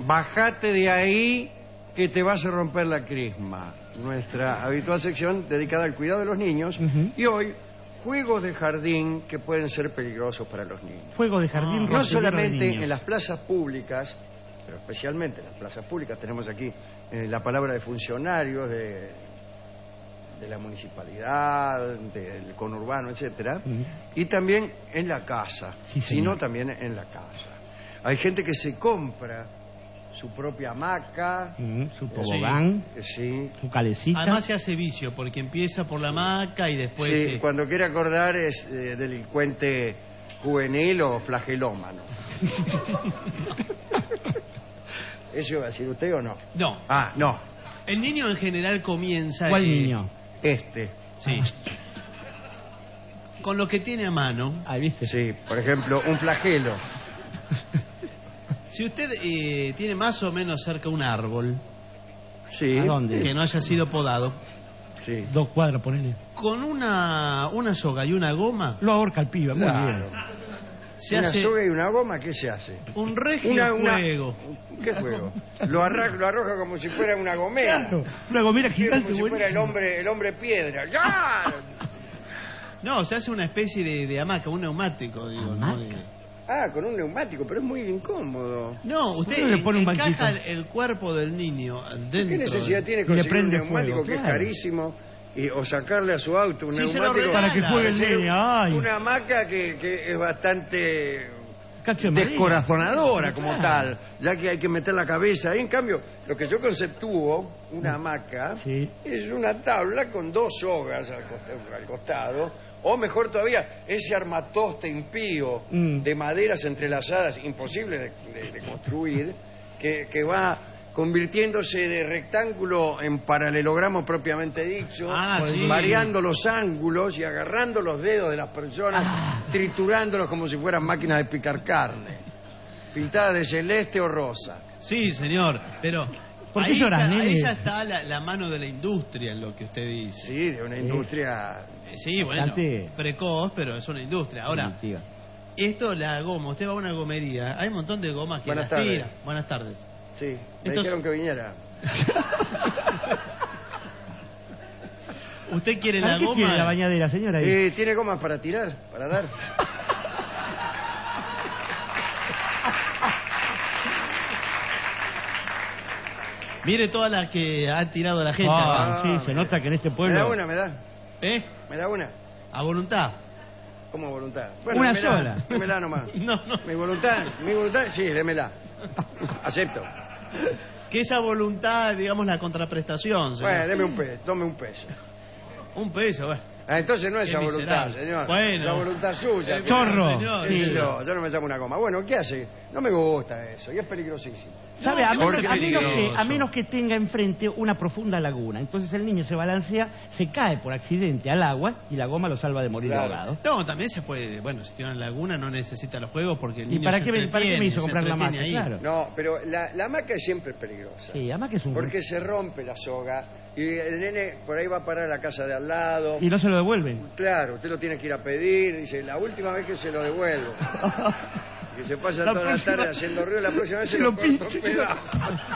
bajate de ahí que te vas a romper la crisma. Nuestra habitual sección dedicada al cuidado de los niños. Y hoy, juegos de jardín que pueden ser peligrosos para los niños. Juegos de jardín. No solamente en las plazas públicas, pero especialmente en las plazas públicas. Tenemos aquí la palabra de funcionarios de la municipalidad, del conurbano, etcétera, y también en la casa, sino también en la casa. Hay gente que se compra su propia hamaca, su tobogán, su calecita. Además se hace vicio, porque empieza por la hamaca y después... Sí, cuando quiere acordar es delincuente juvenil o flagelómano. ¿Eso iba a decir usted o no? No. Ah, no. El niño en general comienza... ¿Cuál niño? Sí. Con lo que tiene a mano. Ahí viste. Sí, por ejemplo, un flagelo. Si usted tiene más o menos cerca un árbol... Sí. ¿A dónde? Que no haya sido podado. Sí. 2 cuadras, ponele. Con una soga y una goma... Lo ahorca el pibe, muy bien. Una soga y una goma, ¿qué se hace? Un regio juego. ¿Qué juego? Lo arroja como si fuera una gomera. Claro, una gomera gigante. Como si fuera el hombre piedra. ¡Ya! No, se hace una especie de hamaca, un neumático, digo, ¿no? Con un neumático, pero es muy incómodo. No, usted le pone un encaja el cuerpo del niño dentro. ¿Qué necesidad tiene conseguir un neumático que es carísimo? O sacarle a su auto un neumático para que juegue el niño. Una hamaca que es bastante descorazonadora como tal, ya que hay que meter la cabeza ahí. En cambio, lo que yo conceptúo, una hamaca, es una tabla con 2 sogas al costado, o mejor todavía, ese armatoste impío de maderas entrelazadas, imposible de construir, que va convirtiéndose de rectángulo en paralelogramo propiamente dicho, variando los ángulos y agarrando los dedos de las personas, triturándolos como si fueran máquinas de picar carne, pintadas de celeste o rosa. Sí, señor, pero ahí ya está la mano de la industria en lo que usted dice. Sí, de una industria... Sí, bueno, precoz, pero es una industria. Ahora, esto, la goma, usted va a una gomería, hay un montón de gomas que aspiran. Buenas tardes. Sí, me dijeron que viniera. ¿Usted quiere la goma? ¿Tiene la bañadera, señora? ¿Tiene gomas para tirar, para dar? Mire todas las que ha tirado la gente. Sí, se nota que en este pueblo... ¿Me da una, me da? ¿Me da una? ¿A voluntad? ¿Cómo a voluntad? Bueno, una sola. Démela nomás. No. Mi voluntad, sí, démela. Acepto. Que esa voluntad, digamos, la contraprestación, señor. Bueno, deme un peso, tome un peso. Un peso, bueno. Entonces no es esa voluntad, señor. Bueno. La voluntad suya. Chorro. Yo no me llamo una goma. Bueno, ¿qué hace? No me gusta eso, y es peligrosísimo. ¿Sabe? A menos que tenga enfrente una profunda laguna. Entonces el niño se balancea, se cae por accidente al agua y la goma lo salva de morir ahogado. No, también se puede. Bueno, si tiene una laguna no necesita los juegos porque el niño ¿Y para qué me hizo comprar la hamaca? Claro. No, pero la hamaca es siempre peligrosa. Sí, hamaca es un... Porque se rompe la soga y el nene por ahí va a parar a la casa de al lado. Y no se lo devuelven. Claro, usted lo tiene que ir a pedir. Dice, la última vez que se lo devuelvo. Que se pasa toda la tarde haciendo ruido, la próxima vez se lo corto un pedazo.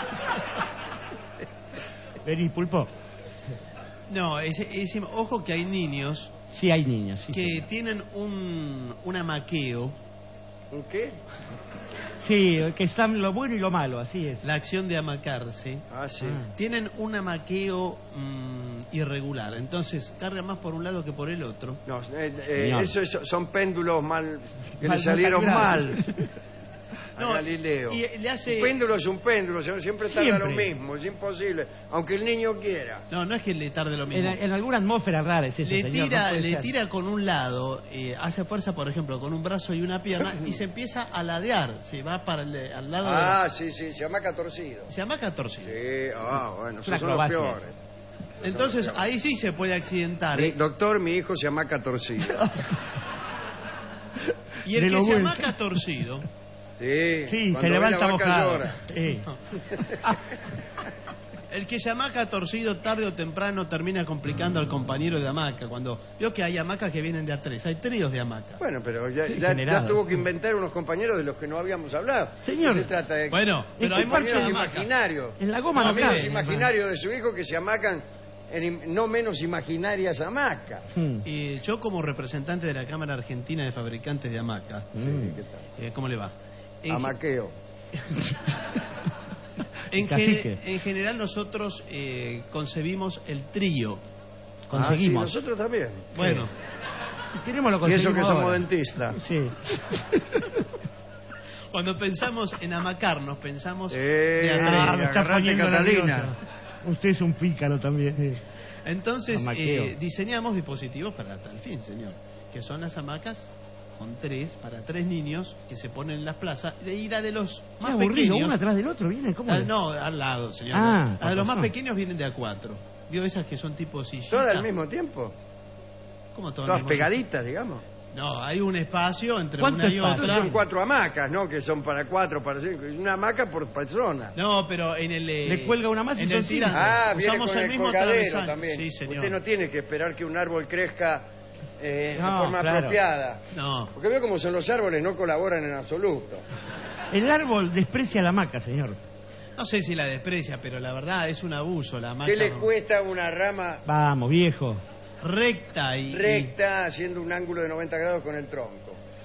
Vení, Pulpo. No, ojo que hay niños... Sí, hay niños. Sí, que tienen un amaqueo. ¿Un qué? Sí, que están lo bueno y lo malo, así es. La acción de amacarse. Sí. Tienen un amaqueo irregular. Entonces, carga más por un lado que por el otro. No, eso son péndulos que le salieron mal. A Galileo. Y le hace... Un péndulo es un péndulo, siempre tarda lo mismo, es imposible, aunque el niño quiera. No es que le tarde lo mismo. En alguna atmósfera rara es eso, le tira con un lado, hace fuerza, por ejemplo, con un brazo y una pierna, y se empieza a ladear, se va para al lado sí, se llama torcido. Se llama torcido. Sí, bueno, esos son los peores. Entonces, ahí sí se puede accidentar. Doctor, mi hijo se llama torcido. Y el que se llama torcido... Sí, se levanta mojado. El que se hamaca torcido tarde o temprano termina complicando al compañero de hamaca. Cuando veo que hay hamacas que vienen de a tres, hay tríos de hamaca. Bueno, pero ya tuvo que inventar unos compañeros de los que no habíamos hablado. Señor. ¿Qué se trata de? Bueno, pero hay compañeros imaginarios. En la goma no amigos cabe. imaginarios de su hijo que se hamacan en no menos imaginarias hamacas. Y yo como representante de la Cámara Argentina de Fabricantes de Hamaca, ¿Qué tal? ¿cómo le va? Hamaqueo. En general nosotros concebimos el trío. Conseguimos. Sí, nosotros también. Bueno. Queremos lo Y eso conseguimos que somos ahora. dentistas. Sí. Cuando pensamos en hamacarnos, pensamos me está agarrate, poniendo Catalina. nervioso. Usted es un pícaro también. Entonces Hamaqueo. diseñamos dispositivos para tal fin, señor, que son las hamacas con para tres niños que se ponen en las plazas, de ir a de los Qué más aburrido, pequeños. uno atrás del otro viene, ¿cómo? No, al lado, señor. Ah, a de los más razón. pequeños vienen de a 4. ¿Vio esas que son tipo sillita? ¿Todas al mismo tiempo? ¿Cómo todas? Todas pegaditas, digamos. No, hay un espacio entre ¿Cuánto una y espacio? Entonces otra. son 4 hamacas, ¿no? Que son para 4, para 5. Una hamaca por persona. No, pero en el... Le cuelga una más y en son el cinco. tirante. Viene Usamos con el mismo colgadero atravesante. también. Sí, señor. Usted no tiene que esperar que un árbol crezca de No, forma claro. apropiada. No. Porque veo como son los árboles, no colaboran en absoluto. El árbol desprecia la hamaca, señor. No sé si la desprecia, pero la verdad es un abuso la hamaca. ¿Qué le cuesta una rama Vamos, viejo. recta recta haciendo un ángulo de 90 grados con el tronco?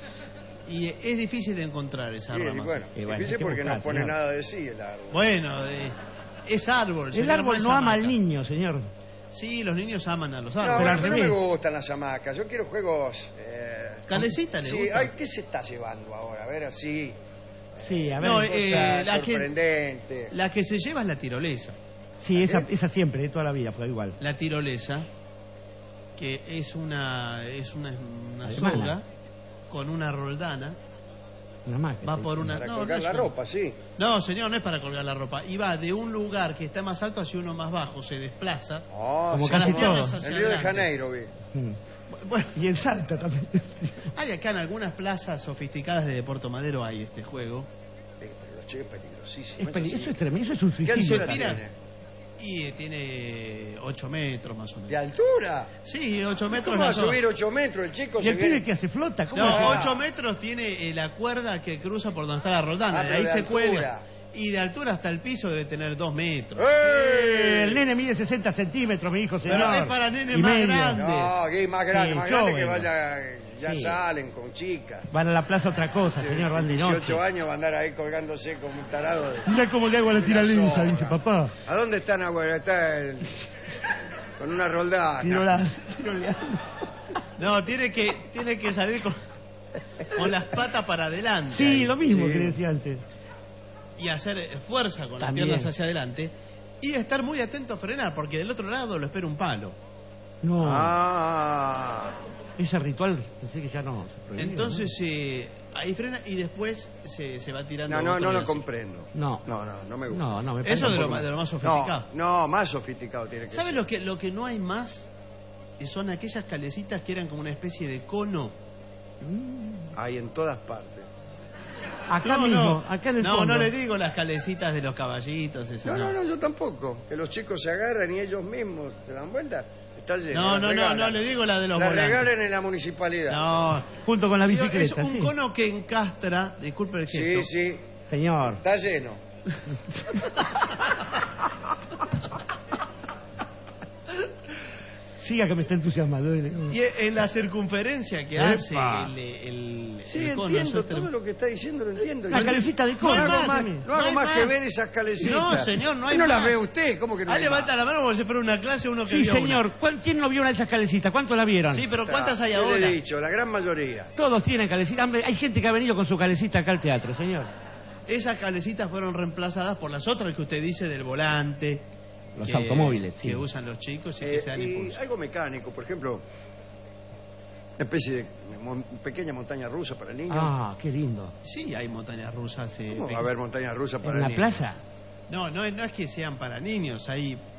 y es difícil de encontrar esa Sí, rama. bueno, Y bueno, difícil hay que porque no buscar, pone señor. nada de sí el árbol. Bueno, es árbol. El señor, árbol es no ama hamaca. al niño, señor. Sí, los niños aman a los No, árboles. pero bueno, al no me revés. gustan las hamacas. Yo quiero juegos... ¿Calecita le sí, gusta? ay, ¿qué se está llevando ahora? A ver, así... Sí, a ver. No, Cosa la que- sorprendente. La que se lleva es la tirolesa. sí, esa siempre, toda la vida fue igual. La tirolesa, que es una Alemana. soga con una roldana. Una hamaca. Va sí. por una... Para no, colgar no la es ropa, sí. No, señor, no es para colgar la ropa. Y va de un lugar que está más alto hacia uno más bajo. Se desplaza. Oh, Como sí, casi no. todos. hacia En Río de adelante. Janeiro, vi. Mm. Bueno, Y en Salta también. hay acá en algunas plazas sofisticadas de Puerto Madero hay este juego. Sí, pero los chicos es peligrosísimo. Eso es tremendo, eso es un ¿Qué suicidio. altura tira? tiene? Y tiene 8 metros más o ¿De menos. altura? Sí, 8 metros. ¿Cómo va a la soga. subir 8 metros? El chico ¿Y se el pibe viene... que hace flota? ¿Cómo No, hace? 8 metros tiene la cuerda que cruza por donde está la roldana. Ah, de pero ahí de se altura. cuelga. Y de altura hasta el piso debe tener 2 metros. El nene mide 60 centímetros, mi hijo, señor. Pero es para nene Y más medio. grande. No, que más grande, Sí, más grande que joven. vaya... Ya Sí. salen con chicas. Van a la plaza otra cosa, señor, van de noche. 18 años va a andar ahí colgándose como un tarado. Mira cómo le hago a la Una tiraleza, soga. dice papá. ¿A dónde están, abuela? Está con una roldana. Tiroleando. No, tiene que salir con las patas para adelante. Sí, ahí. lo mismo Sí. que decía antes. Y hacer fuerza con las También. piernas hacia adelante. Y estar muy atento a frenar, porque del otro lado lo espera un palo. No, Ah, ese ritual pensé que ya no se prohibió, Entonces ahí frena y después se va tirando. no otro y lo así. comprendo. No. No me gusta. No, me parece Eso un de poco lo más No, sofisticado. no, más sofisticado tiene que ¿Sabes ser. lo que no hay más? Son aquellas calecitas que eran como una especie de cono. Hay en todas partes. Acá mismo, acá en el fondo. No le digo las calecitas de los caballitos. Esas, No, yo tampoco. Que los chicos se agarran y ellos mismos se dan vuelta. Está lleno. No, las regalan. le digo la de los La volantes. regalan en la municipalidad. No, Junto con la digo, bicicleta, es un sí. cono que encastra, disculpe el gesto. Sí, Señor. está lleno. Siga que me está entusiasmando. Y en la circunferencia que Epa. hace el Sí, cono. entiendo. eso es Todo lo que está diciendo lo entiendo. La Yo calecita de no cono. hago hay más, más. no hago hay más que más. ver esas calecitas. No, señor, no hay ¿No las más. ve usted? ¿Cómo que no Ah, hay levanta más? la mano como si fuera una clase uno que Sí, vio señor. ¿Quién no vio una de esas calecitas? ¿Cuántos la vieron? Sí, pero ¿cuántas hay Yo le ahora? he dicho, la gran mayoría. Todos tienen calecita. Hombre, hay gente que ha venido con su calecita acá al teatro, señor. Esas calecitas fueron reemplazadas por las otras que usted dice del volante. Los automóviles, sí. Que usan los chicos y que se dan Y impulso. algo mecánico, por ejemplo, una especie de pequeña montaña rusa para niños. Ah, qué lindo. Sí, hay montañas rusas. ¿Cómo va a haber montaña rusa para ¿En la niños? plaza? No es que sean para niños, hay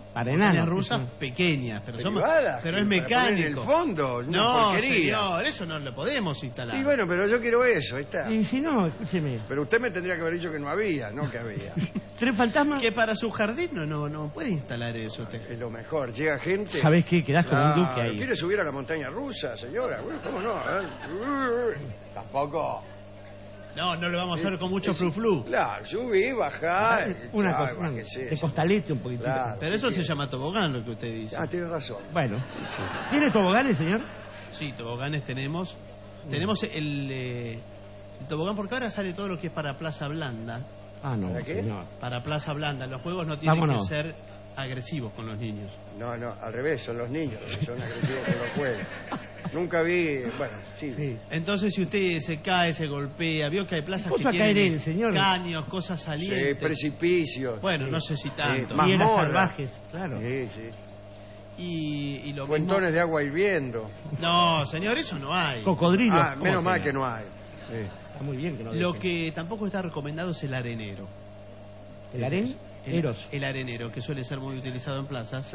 Para enanos. rusas pequeñas, pero es mecánico. En el fondo, no, señor, eso no lo podemos instalar. Y bueno, pero yo quiero eso, ahí está. Y si no, escúcheme. Pero usted me tendría que haber dicho que no había, no que había. ¿Tres fantasmas? Que para su jardín no puede instalar eso usted. Es lo mejor, llega gente... ¿Sabés qué? Quedás como un duque ahí. ¿Quiere subir a la montaña rusa, señora? Bueno, ¿cómo no? Tampoco... No lo vamos a hacer con mucho flu-flu. Claro, subí, bajá. Una cosa, de costalete un poquitito. Claro, pero eso se llama tobogán, lo que usted dice. Tiene razón. Bueno, sí. ¿Tiene toboganes, señor? Sí, toboganes tenemos. Tenemos el tobogán, porque ahora sale todo lo que es para Plaza Blanda. No, ¿Para qué? señor. Para Plaza Blanda. Los juegos no tienen que ser agresivos con los niños. No, al revés, son los niños los que son agresivos con los juegos. Nunca vi... Bueno, sí. Entonces, si usted se cae, se golpea, vio que hay plazas que tienen caños, cosas salientes. Sí, precipicios. Bueno, no sé si tanto. Hienas salvajes, claro. Sí. Y lo Fuentones de agua hirviendo. No, señor, eso no hay. Cocodrilos. Menos mal que no hay. Está muy bien que no. Lo que tampoco está recomendado es el arenero. ¿El arenero? El arenero, que suele ser muy utilizado en plazas.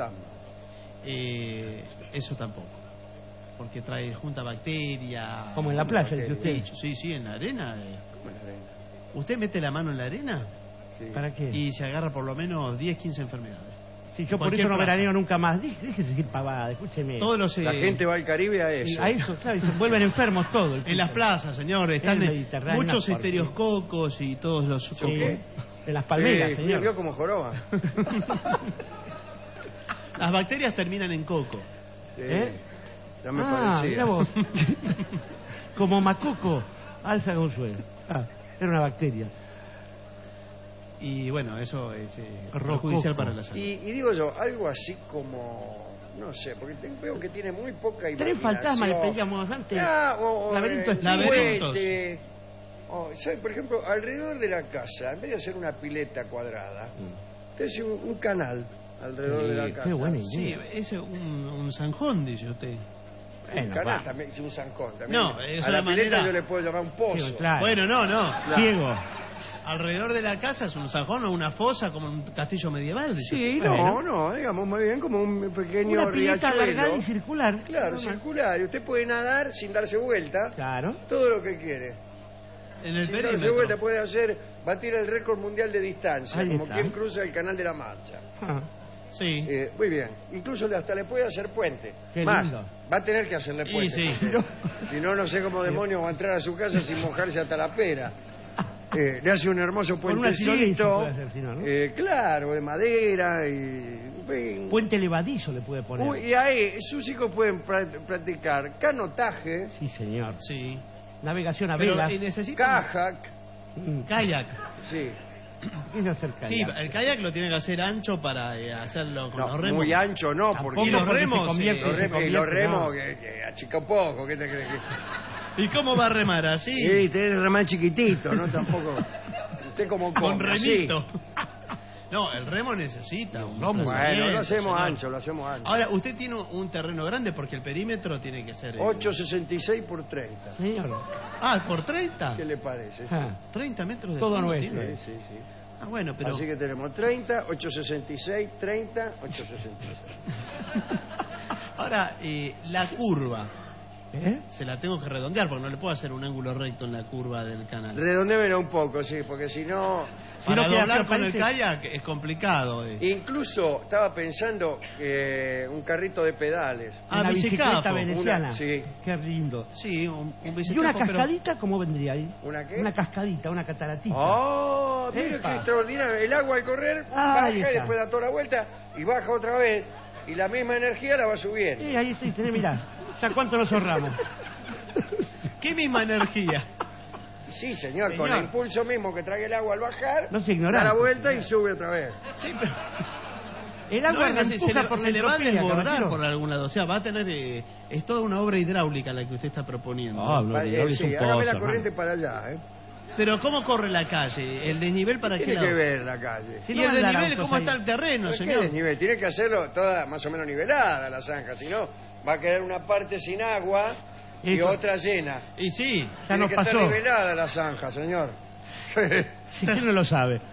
Eso tampoco. Porque trae junta bacterias. Como en la playa, dice usted. Sí, en la arena. ¿Cómo en la arena? ¿Usted mete la mano en la arena? Sí. ¿Para qué? Y se agarra por lo menos 10, 15 enfermedades. Sí, yo por eso no veraneo nunca más. Déjese decir pavada, escúcheme. La gente va al Caribe a eso. A eso, claro, y se vuelven enfermos todos. En las plazas, señor, están muchos estereoscocos y todos los... En las palmeras, señor. Vio como joroba. Las bacterias terminan en coco. Ya me parecía. Mira vos. Como macoco, alza Gonzuelo. Era una bacteria. Y bueno, eso es perjudicial para la salud. Y digo yo, algo así como... No sé, porque veo que tiene muy poca imaginación. Tres fantasmas le pedíamos antes. Laberintos. ¿Sabe? Por ejemplo, alrededor de la casa, en vez de hacer una pileta cuadrada, usted hace un canal alrededor de la casa. Qué buena idea. Sí, es un zanjón, dice usted. Un canal también, un zancón también. No, es a la una pileta manera... yo le puedo llamar un pozo. Sí, claro. Bueno, no. Claro. Ciego. Alrededor de la casa es un zanjón o una fosa como un castillo medieval. Sí, no, digamos muy bien, como un pequeño una pileta riachuelo. alargada y circular. Claro, circular. Y usted puede nadar sin darse vuelta. Claro. Todo lo que quiere. En el sin perímetro. darse vuelta puede batir el récord mundial de distancia, Ahí como está. quien cruza el Canal de la Mancha. Sí. Muy bien. Incluso hasta le puede hacer puente. Qué Más, lindo. va a tener que hacerle puente. Sí. Si no, no sé cómo demonios va a entrar a su casa sin mojarse hasta la pera. Le hace un hermoso puentecito. Claro, de madera y... Puente levadizo le puede poner. Y ahí sus hijos pueden practicar canotaje. Sí, señor. Sí. Navegación a vela. Kayak. Kayak. Sí. ¿Qué es hacer kayak? Sí, el kayak lo tiene que hacer ancho para hacerlo con los remos. Muy ancho no, porque... Y los remos, los remos que achica un poco. ¿Qué te crees que...? ¿Y cómo va a remar así? Sí, tiene remar chiquitito, ¿no? Tampoco... Usted como con remito. Sí. No, el remo necesita un Bueno, lo hacemos señor. ancho, lo hacemos ancho. Ahora, usted tiene un terreno grande porque el perímetro tiene que ser... 8,66 por 30. Señor. ¿por 30? ¿Qué le parece? 30 metros de todo fondo nuestro. tiene. Sí. Bueno, pero... Así que tenemos 30, 8,66, 30, 8,66. Ahora, la curva. Se la tengo que redondear porque no le puedo hacer un ángulo recto en la curva del canal. Redondémelo un poco, sí, porque si no... Para doblar con el kayak es complicado. Incluso estaba pensando un carrito de pedales. Una bicicleta veneciana. Sí. Qué lindo. Sí, un bicicleta. ¿Y una cascadita cómo vendría ahí? ¿Una qué? Una cascadita, una cataratita. ¡Oh! Mire qué extraordinario. El agua al correr baja y después da toda la vuelta y baja otra vez. Y la misma energía la va subiendo. Sí, ahí está, mirá. ¿Ya cuánto nos ahorramos? ¿Qué misma energía? Sí, señor, con el impulso mismo que trae el agua al bajar, no se ignora. Da la vuelta y sube otra vez. Sí, pero... El agua se le va a desbordar por algún lado. O sea, va a tener... es toda una obra hidráulica la que usted está proponiendo. Sí, hágame la corriente para allá, Pero ¿cómo corre la calle? ¿El desnivel para qué lado? Tiene que ver la calle. ¿Y el desnivel cómo está el terreno, señor? ¿Qué desnivel? Tiene que hacerlo toda más o menos nivelada la zanja, si no va a quedar una parte sin agua y otra llena. Y sí, tiene que estar nivelada la zanja, señor. Si ¿quién no lo sabe?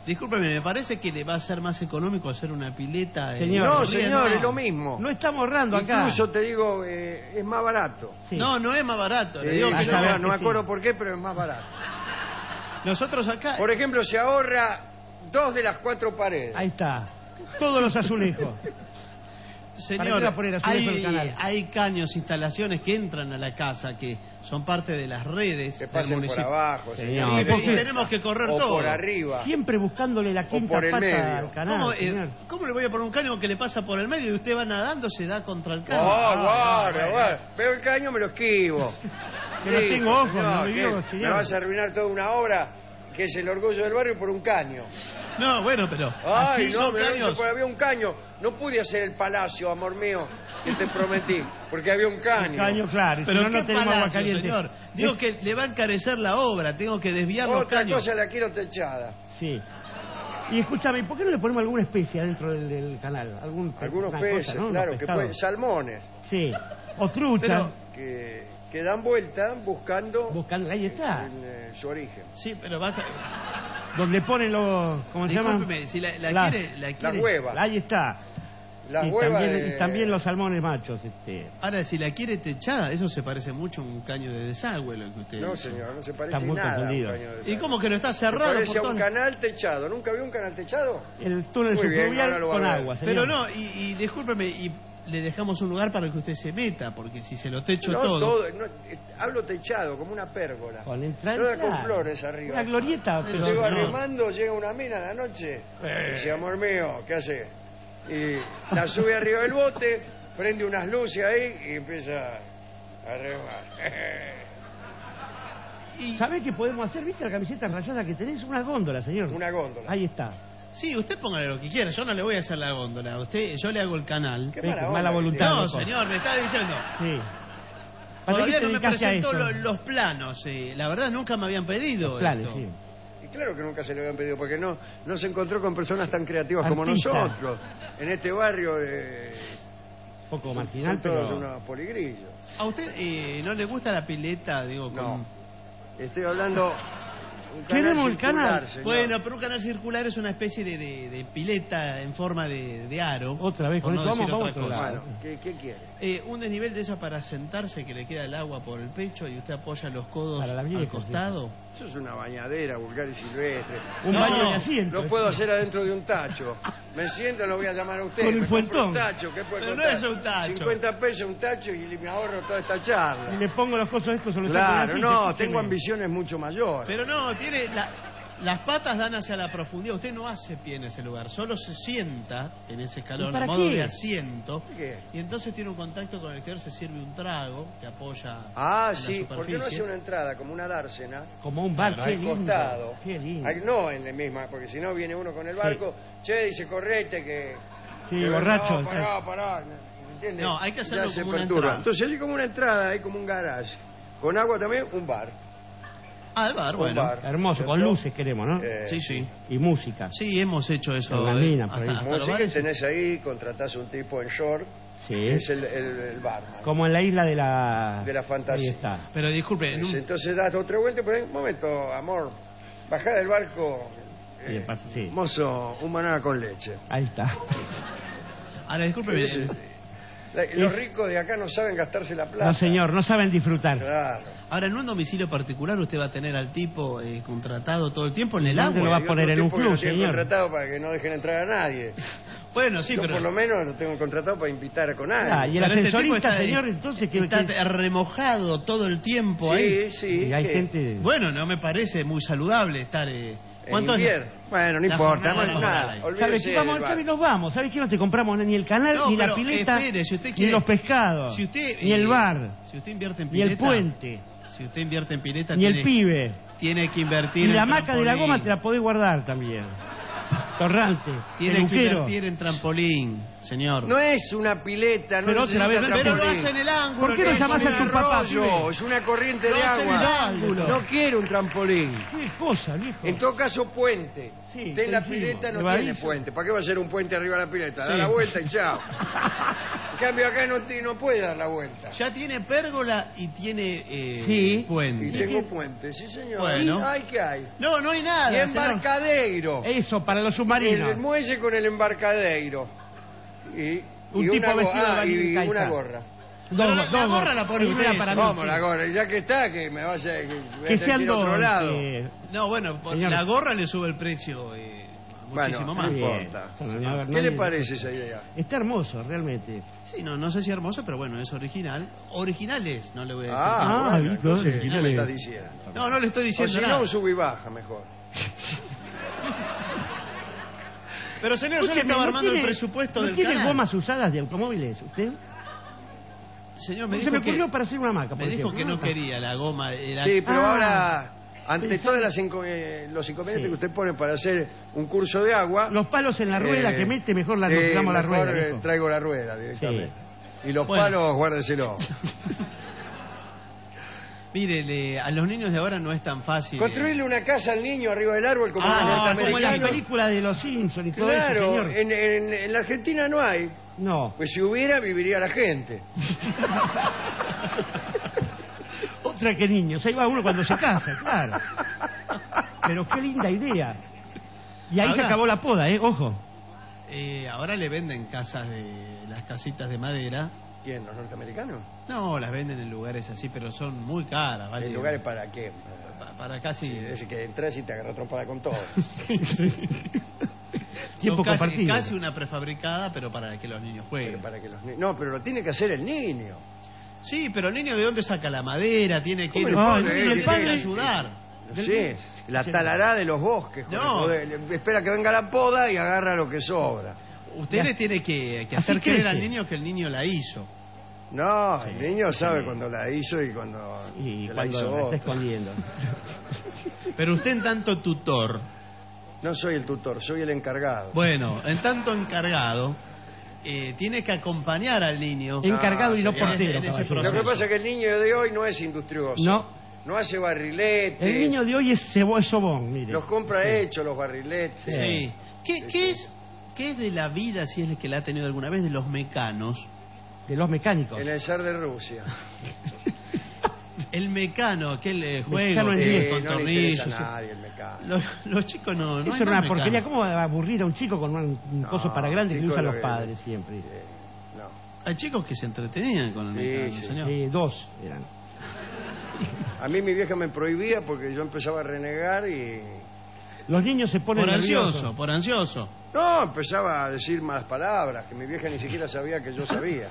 Discúlpeme, me parece que le va a ser más económico hacer una pileta. Señor, no, señor, es lo mismo. No estamos ahorrando acá. Incluso te digo, es más barato. Sí. No, no es más barato. Sí, le digo que no me acuerdo por qué, pero es más barato. Nosotros acá... Por ejemplo, se ahorra 2 de las 4 paredes. Ahí está. Todos los azulejos. Señor, hay caños, instalaciones que entran a la casa, que son parte de las redes que pasen por abajo, señor. Y tenemos que correr o todo. por arriba. Siempre buscándole la quinta pata al canal. ¿Cómo le voy a poner un caño que le pasa por el medio y usted va nadando, se da contra el caño? Bueno. Veo el caño, me lo esquivo. Que no tengo ojos, no me digo, señor. Me vas a arruinar toda una obra que es el orgullo del barrio por un caño. No, bueno, pero... Ay, no, había un caño. No pude hacer el palacio, amor mío, que te prometí, porque había un caño. El caño, claro. Pero si no tenemos agua caliente. Señor. Digo que le va a encarecer la obra, tengo que desviar los caños. Otra cosa la quiero techada. Sí. Y escúchame, ¿por qué no le ponemos alguna especie adentro del canal? Algunos peces, cosa, ¿no? Claro, que pueden, salmones. Sí, o truchas. Que dan vuelta buscando ahí está. Su origen. Sí, pero va donde ponen los... ¿Cómo se llama? Si la quiere... Las huevas. Ahí está. Las huevas y también los salmones machos. Ahora, si la quiere techada, eso se parece mucho a un caño de desagüe, lo que usted No, dice. señor, no se parece nada a un caño de desagüe. ¿Y cómo que no está cerrado? Se parece a un canal techado. ¿Nunca vio un canal techado? El túnel subfluvial con agua, señor. Pero no, y discúlpeme, y le dejamos un lugar para que usted se meta, porque si se lo techo todo... Hablo techado, como una pérgola. Con entrada, toda con flores arriba. Una glorieta. Pero llego arrimando, llega una mina a la noche, y dice, amor mío, ¿qué hace? Y la sube arriba del bote, prende unas luces ahí y empieza a remar. ¿Sabe qué podemos hacer? ¿Viste la camiseta rayada que tenés? Una góndola, señor. Una góndola. Ahí está. Sí, usted póngale lo que quiera, yo no le voy a hacer la góndola. Yo le hago el canal. Qué mala voluntad. No, señor, me está diciendo. Sí. Todavía no me presentó los planos. La verdad, nunca me habían pedido los planes, esto. Sí. Y claro que nunca se le habían pedido, porque no se encontró con personas tan creativas como nosotros. En este barrio poco marginal, pero... todos unos poligrillos. ¿A usted no le gusta la pileta? Digo, no. Estoy hablando... Queremos el canal. Señor. Bueno, pero un canal circular es una especie de pileta en forma de aro. Otra vez, con no eso vamos a otro lado. Bueno, ¿qué quiere? Un desnivel de esa para sentarse, que le queda el agua por el pecho y usted apoya los codos al costado. Sí. Eso es una bañadera vulgar y silvestre. Un baño de asiento. Lo puedo hacer adentro de un tacho. Me siento, lo voy a llamar a usted. Con el fuentón. Un tacho, ¿qué puede pero costar? No es un tacho. 50 pesos un tacho y me ahorro toda esta charla. Y le pongo los cosos estos sobre Claro, no, tengo ambiciones mucho mayores. Pero no, tiene... Las patas dan hacia la profundidad. Usted no hace pie en ese lugar, solo se sienta en ese escalón a modo de asiento. ¿Qué? Y entonces tiene un contacto con el exterior, se sirve un trago que apoya. Sí, ¿por qué no hace una entrada como una dársena? Como un barco al costado. Qué lindo. No en la misma, porque si no viene uno con el barco, dice correte que. Sí, borracho. No, pará. ¿Entiendes? No, hay que hacerlo como una entrada. Entonces hay como una entrada, hay como un garage. Con agua también, un bar. El bar, bueno. Bar, hermoso, con luces queremos, ¿no? Sí. Y música. Sí, hemos hecho eso. Con la mina, por ahí. Música y tenés ahí, contratás un tipo en short. Sí. Es el barman. Como en la isla de la fantasía. Ahí está. Pero disculpe. Entonces das otra vuelta, pero un momento, amor. Bajar del barco. Sí. Mozo, un banana con leche. Ahí está. Ahora, disculpe. Los ricos de acá no saben gastarse la plata. No, señor, no saben disfrutar. Claro. Ahora, en un domicilio particular usted va a tener al tipo contratado todo el tiempo en el agua. Lo va a poner en un club, señor. Contratado para que no dejen entrar a nadie. Bueno, sí, pero... por lo menos lo tengo contratado para invitar con alguien. Y el ascensorista, señor, entonces... Está remojado todo el tiempo ahí. Sí, y hay gente... Bueno, no me parece muy saludable estar... ¿Cuánto es? Bueno, no importa, no es nada. ¿Sabes qué? Nos vamos. ¿Sabes qué? No te compramos ni el canal, ni la pileta, ni los pescados, ni el bar, si usted invierte en pileta, ni el puente, si usted invierte en pileta, ni el pibe. Tiene que invertir y la hamaca de la goma te la podés guardar también. Torrante. Tiene que invertir en trampolín, señor. No es una pileta, no es una trampolín. Pero lo hace en el ángulo. ¿Por qué no llamas a tu papá? Es una corriente de agua. No quiero un trampolín. ¿Qué cosa, viejo? En todo caso, puente. Sí, de la pileta no tiene puente. ¿Para qué va a ser un puente arriba de la pileta? Da la vuelta y chao. En cambio, acá no puede dar la vuelta. Ya tiene pérgola y tiene puente. Y tengo puente, sí, señor. Bueno. ¿Qué hay? No hay nada. Y embarcadeiro. Eso, para los submarinos. El muelle con el embarcadeiro. Y tipo vestido de y una gorra. La gorra la pone usted. Vamos, la gorra. Ya que está, que me vaya que sean a otro lado. No, bueno, la gorra le sube el precio muchísimo más. No importa. ¿Qué le parece esa idea? Está hermoso, realmente. Sí, no sé si hermoso, pero bueno, es original. Originales, no le voy a decir. ¿Qué me estás diciendo? No le estoy diciendo nada. nada. O si no, sube y baja mejor. Pero señor, yo le estaba armando el presupuesto del canal. ¿Tiene gomas usadas de automóviles usted? Señor, me dijo me ocurrió para hacer una hamaca. Me dijo que no quería la goma. Sí, pero ahora, ante todos los inconvenientes que usted pone para hacer un curso de agua... Los palos en la rueda que mete, mejor la tiramos la rueda. Traigo la rueda directamente. Sí. Y los palos, guárdeselo. Mire, a los niños de ahora no es tan fácil. Construirle una casa al niño arriba del árbol como como en la película de los Simpsons y todo eso, señor. En la Argentina no hay. No. Pues si hubiera, viviría la gente. Otra que niños. Ahí va uno cuando se casa, claro. Pero qué linda idea. Y ahí ahora, se acabó la poda, ojo. Ahora le venden casas las casitas de madera. ¿Quién? ¿Los norteamericanos? No, las venden en lugares así, pero son muy caras. ¿Vale? ¿En lugares para qué? Para casi... Sí, es que entras y te agarras trompada con todo. Sí. Son casi una prefabricada, pero para que los niños jueguen. No, pero lo tiene que hacer el niño. Sí, pero el niño, ¿de dónde saca la madera? Tiene que ir el padre ayudar. Sí, la talará de los bosques. No. Espera que venga la poda y agarra lo que sobra. Usted le tiene que hacer creer al niño que el niño la hizo. No, el niño sabe cuando la hizo y cuando la hizo la está escondiendo. Pero usted, en tanto tutor... No soy el tutor, soy el encargado. Bueno, en tanto encargado, tiene que acompañar al niño. Encargado y no portero. Lo que pasa es que el niño de hoy no es industrioso. No hace barriletes. El niño de hoy es sobón, mire. Los compra hechos, los barriletes. Sí. ¿Qué es de la vida, si es que la ha tenido alguna vez, de los mecanos? De los mecánicos. En el zar de Rusia. El mecano, aquel juego con tornillos. No le nadie el mecano. Los chicos no. Eso era una porquería. ¿Cómo va a aburrir a un chico con un coso para grande que usan los padres siempre? No. Hay chicos que se entretenían con el mecano, señor. Sí, 2 eran. A mí mi vieja me prohibía porque yo empezaba a renegar y... Los niños se ponen nerviosos. Por ansioso. No, empezaba a decir más palabras que mi vieja ni siquiera sabía que yo sabía.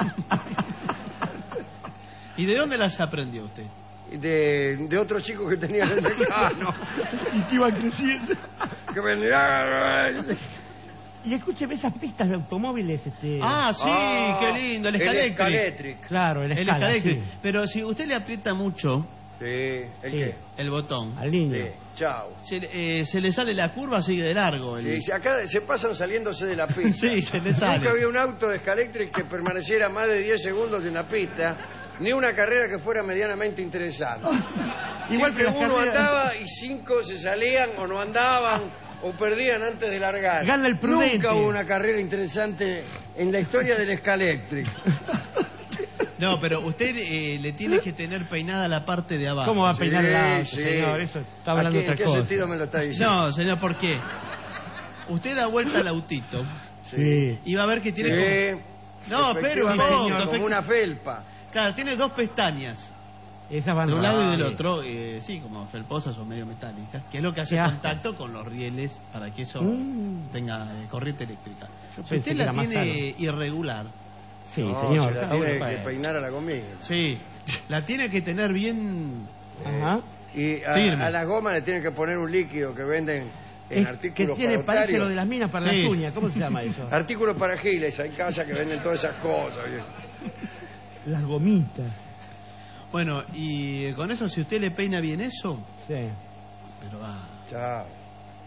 ¿Y de dónde las aprendió usted? De otros chicos que tenían el mecano. Y que iban creciendo. Que venían... Y escúcheme esas pistas de automóviles. Sí, qué lindo, el Scalectric. Claro, el Scalectric. Sí. Pero si usted le aprieta mucho... ¿qué? El botón. Al niño. Sí, chao. Se le sale la curva, sigue de largo. Sí, acá se pasan saliéndose de la pista. Sí, se le sale. Nunca había un auto de Scalectric que permaneciera más de 10 segundos en la pista, ni una carrera que fuera medianamente interesante. Igual que uno andaba y 5 se salían o no andaban o perdían antes de largar. Gana el prudente. Nunca hubo una carrera interesante en la historia del Scalectric. No, pero usted le tiene que tener peinada la parte de abajo. ¿Cómo va a peinar el auto, señor? Eso está hablando otra cosa. ¿En qué sentido me lo está diciendo? No, señor, ¿por qué? Usted da vuelta al autito. Sí. Y va a ver que tiene... No, pero como una felpa. Claro, tiene 2 pestañas. Esas van de un lado y del otro, sí, como felposas o medio metálicas, que es lo que hace contacto con los rieles para que eso tenga corriente eléctrica. Si usted la tiene irregular... Sí, señor. Se la tiene que peinar a la comida. Sí, la tiene que tener bien... Y a la goma le tiene que poner un líquido que venden en artículos que parece lo de las minas para las uñas. ¿Cómo se llama eso? Artículos para giles. Hay casas que venden todas esas cosas. Las gomitas. Bueno, y con eso, si usted le peina bien eso... Sí. Pero va... Chao.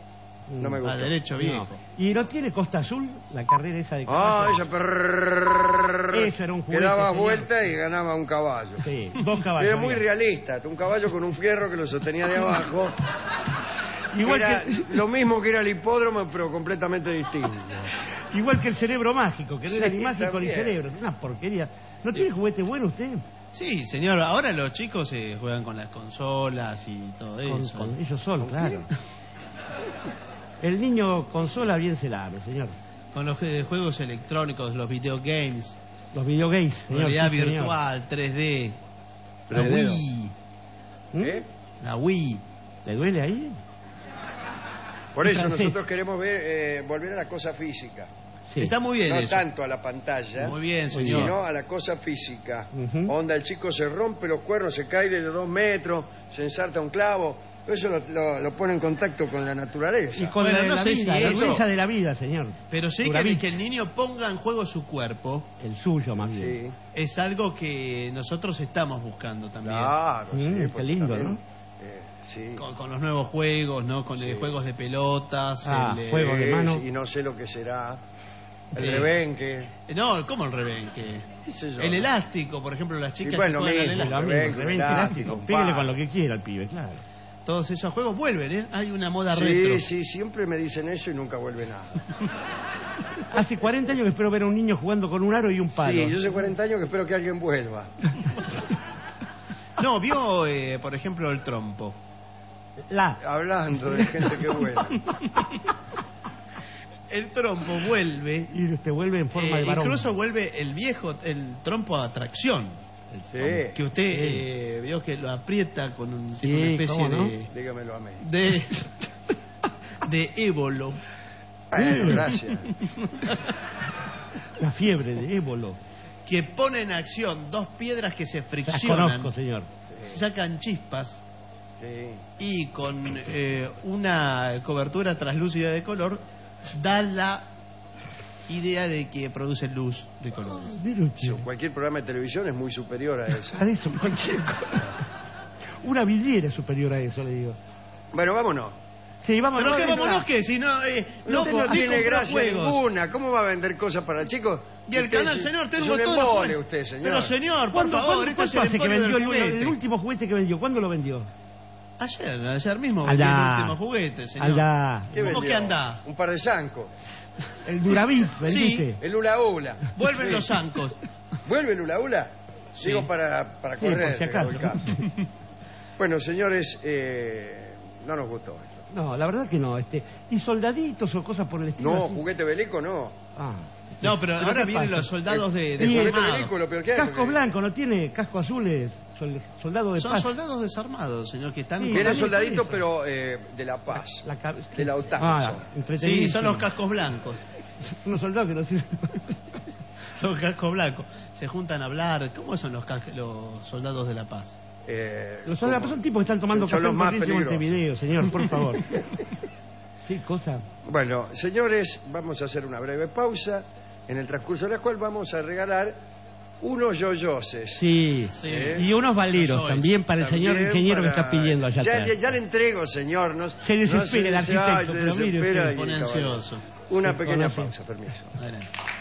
No me gusta. Derecho viejo. No. ¿Y no tiene Costa Azul, la carrera esa de caballo? Eso era un juguete. Que daba vuelta y ganaba un caballo. Sí, 2 caballos. Era muy realista. Un caballo con un fierro que lo sostenía de abajo. Igual era lo mismo que era el hipódromo, pero completamente distinto. Igual que el cerebro mágico, que no era ni mágico ni cerebro. Es una porquería. ¿No tiene juguete bueno usted? Sí, señor. Ahora los chicos juegan con las consolas y todo eso. Con ellos solos, claro. El niño consola bien se lave, señor. Con los juegos electrónicos, los videogames. Los videogames, señor. Realidad virtual, 3D. La Wii. La Wii. ¿Le duele ahí? Por eso nosotros queremos ver, volver a la cosa física. Sí. Está muy bien no eso. Tanto a la pantalla, muy bien, señor, sino a la cosa física. Onda, el chico se rompe los cuernos, se cae de 2 metros, se ensarta un clavo. Eso lo pone en contacto con la naturaleza. Y con la belleza de la vida, señor. Pero sí que el niño ponga en juego su cuerpo. El suyo, más bien. Sí. Es algo que nosotros estamos buscando también. Claro, sí. Qué lindo, también, ¿no? Sí. Con los nuevos juegos, ¿no? Con juegos de pelotas. Juegos de mano. Y no sé lo que será. El rebenque. No, ¿cómo el rebenque? ¿Qué sé yo? El elástico, por ejemplo, las chicas bueno, que juegan mismo, al rebenque elástico. Píguele con lo que quiera al pibe, claro. Todos esos juegos vuelven, ¿eh? Hay una moda retro. Sí, siempre me dicen eso y nunca vuelve nada. Hace 40 años que espero ver a un niño jugando con un aro y un palo. Sí, yo hace 40 años que espero que alguien vuelva. No, vio, por ejemplo, el trompo. Hablando de gente que vuelve. El trompo vuelve. Y te vuelve en forma de varón. Incluso vuelve el trompo a tracción. Sí. Que usted vio que lo aprieta con una especie de... Dígamelo a mí. De ébolo. Gracias. La fiebre de ébolo. Que pone en acción 2 piedras que se friccionan. Las conozco, señor. Sacan chispas. Sí. Y con una cobertura translúcida de color da la idea de que produce luz de colores. Cualquier programa de televisión es muy superior a eso. A eso, cualquier cosa. Una vidriera es superior a eso, le digo. Bueno, vámonos. Sí, vámonos. ¿Pero qué vámonos qué? Si no tiene gracia ninguna. ¿Cómo va a vender cosas para chicos? Y el canal, señor, tengo todo. Es un embole usted, señor. Pero señor, por favor, ¿cuánto hace que vendió el último juguete que vendió? ¿Cuándo lo vendió? Ayer mismo vendió el último juguete, señor. ¿Cómo que anda? Un par de zancos. El Duravit, vendiste. Sí, el Hula Hula. Vuelven los zancos. ¿Vuelve el Hula Hula? Sí. Digo para correr. Por si acaso. Bueno, señores, no nos gustó esto. No, la verdad que no. ¿Y soldaditos o cosas por el estilo? No, así? Juguete bélico no. No, pero ahora vienen los soldados de juguete bélico, lo peor que hay. Casco blanco, ¿no tiene casco azules? Soldado de Son paz. Soldados desarmados, señor, que están... Tienen soldaditos, pero de la paz. De la OTAN. Sí, son los cascos blancos. Unos soldados que no sirven. Son cascos blancos. Se juntan a hablar. ¿Cómo son los soldados de la paz? Los soldados de la paz son tipos que están tomando café en Montevideo, señor, por favor. ¿Qué cosa? Bueno, señores, vamos a hacer una breve pausa, en el transcurso de la cual vamos a regalar unos yoyoses. Sí. Y unos valeros también para el señor ingeniero que está pidiendo allá atrás. Ya le entrego, señor. No, se desespera el arquitecto, pero mire usted. Pone ansioso. Una pequeña pausa, permiso. Adelante.